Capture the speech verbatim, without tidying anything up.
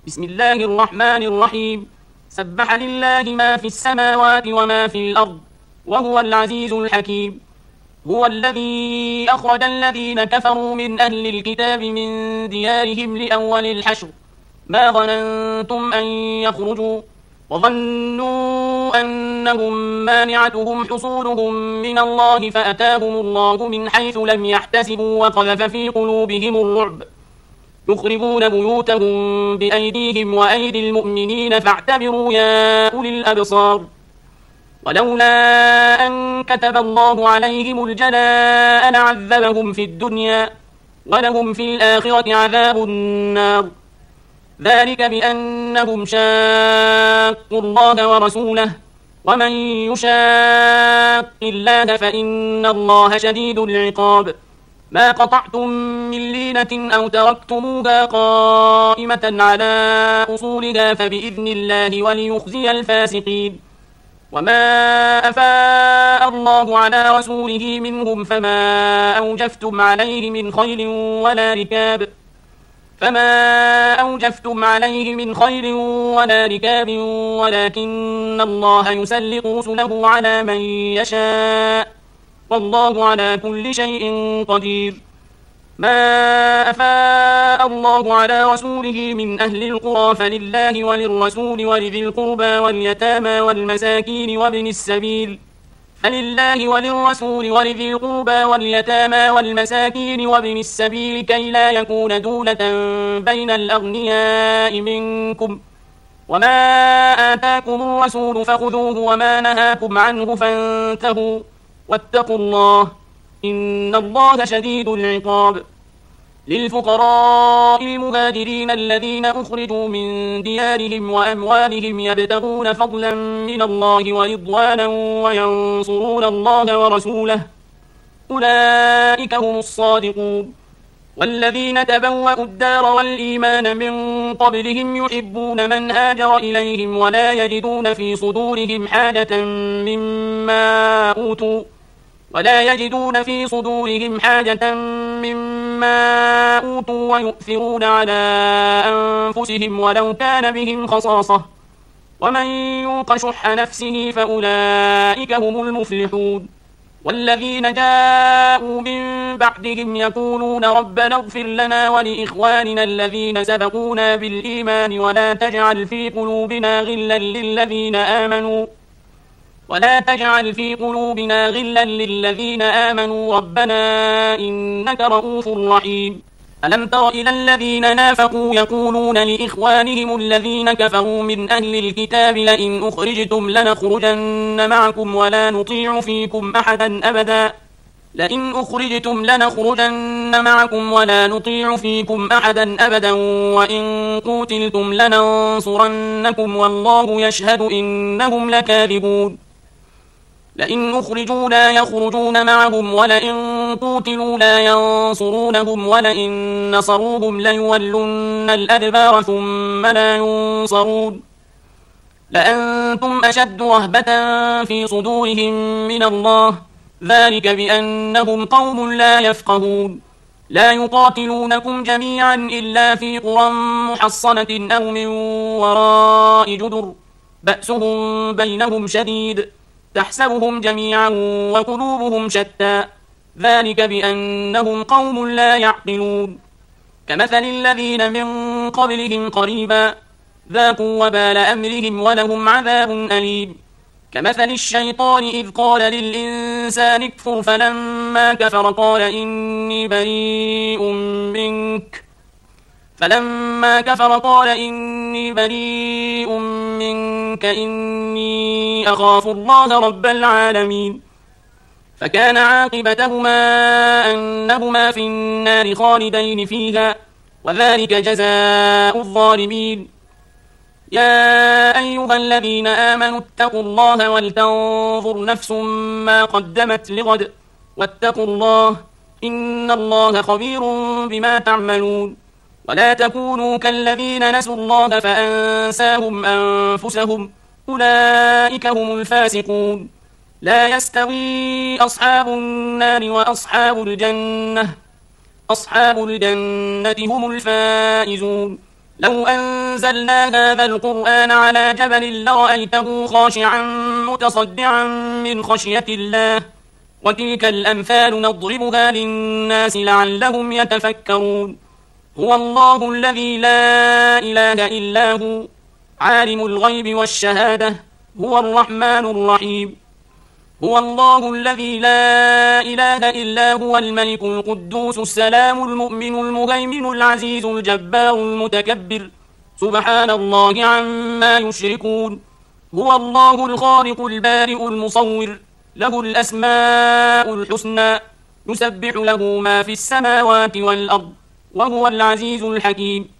بسم الله الرحمن الرحيم. سبح لله ما في السماوات وما في الأرض وهو العزيز الحكيم. هو الذي أخرج الذين كفروا من أهل الكتاب من ديارهم لأول الحشر ما ظننتم أن يخرجوا وظنوا أنهم مانعتهم حصولهم من الله فأتاهم الله من حيث لم يحتسبوا وقذف في قلوبهم الرعب يخربون بيوتهم بأيديهم وأيدي المؤمنين فاعتبروا يا أولي الأبصار. ولولا أن كتب الله عليهم الجلاء لعذبهم في الدنيا ولهم في الآخرة عذاب النار ذلك بأنهم شاقوا الله ورسوله ومن يشاق الله فإن الله شديد العقاب. ما قطعتم من لينة أو تركتموها قائمة على أصولها فبإذن الله وليخزي الفاسقين. وما أفاء الله على رسوله منهم فما أوجفتم عليه من خيل ولا ركاب فما أوجفتم عليه من خيل ولا ركاب ولكن الله يسلط رسله على من يشاء والله على كل شيء قدير. ما أفاء الله على رسوله من أهل القرى فلله وللرسول ولذي القربى واليتامى والمساكين وابن السبيل فلله وللرسول ولذي القربى واليتامى والمساكين وابن السبيل كي لا يكون دولة بين الأغنياء منكم وما آتاكم الرسول فخذوه وما نهاكم عنه فانتهوا واتقوا الله إن الله شديد العقاب. للفقراء المهاجرين الذين أخرجوا من ديارهم وأموالهم يبتغون فضلا من الله ورضوانا وينصرون الله ورسوله أولئك هم الصادقون. والذين تبوأوا الدار والإيمان من قبلهم يحبون من هاجر إليهم ولا يجدون في صدورهم حاجة مما أوتوا ولا يجدون في صدورهم حاجة مما أوتوا ويؤثرون على أنفسهم ولو كان بهم خصاصة ومن يوق شح نفسه فأولئك هم المفلحون. والذين جاءوا من بعدهم يقولون ربنا اغفر لنا ولإخواننا الذين سبقونا بالإيمان ولا تجعل في قلوبنا غلا للذين آمنوا ولا تجعل في قلوبنا غلا للذين آمنوا ربنا إنك رؤوف رحيم. ألم تر إلى الذين نافقوا يقولون لإخوانهم الذين كفروا من أهل الكتاب لئن أخرجتم لنخرجن معكم ولا نطيع فيكم أحدا أبدا لئن أخرجتم لنخرجن معكم ولا نطيع فيكم أحدا أبدا وإن قوتلتم لننصرنكم والله يشهد إنهم لكاذبون. لئن أخرجوا لا يخرجون معهم ولئن قوتلوا لا ينصرونهم ولئن نصروهم ليولن الأدبار ثم لا ينصرون لأنتم أشد رهبة في صدورهم من الله ذلك بأنهم قوم لا يفقهون. لا يقاتلونكم جميعا إلا في قرى محصنة أو من وراء جدر بأسهم بينهم شديد تحسبهم جميعا وقلوبهم شتى ذلك بأنهم قوم لا يعقلون. كمثل الذين من قبلهم قريبا ذاقوا وبال أمرهم ولهم عذاب أليم. كمثل الشيطان إذ قال للإنسان اكفر فلما كفر قال إني بريء منك فلما كفر قال إني بريء منك إني أخاف الله رب العالمين. فكان عاقبتهما أنهما في النار خالدين فيها وذلك جزاء الظالمين. يا أيها الذين آمنوا اتقوا الله ولتنظر نفس ما قدمت لغد واتقوا الله إن الله خبير بما تعملون. ولا تكونوا كالذين نسوا الله فأنساهم أنفسهم أولئك هم الفاسقون. لا يستوي أصحاب النار وأصحاب الجنة أصحاب الجنة هم الفائزون. لو أنزلنا هذا القرآن على جبل لرأيته خاشعا متصدعا من خشية الله وتلك الأمثال نضربها للناس لعلهم يتفكرون هو الله الذي لا إله إلا هو عالم الغيب والشهادة هو الرحمن الرحيم هو الله الذي لا إله إلا هو الملك القدوس السلام المؤمن المهيمن العزيز الجبار المتكبر سبحان الله عما يشركون هو الله الخالق البارئ المصور له الأسماء الحسنى يسبح له ما في السماوات والأرض وهو العزيز الحكيم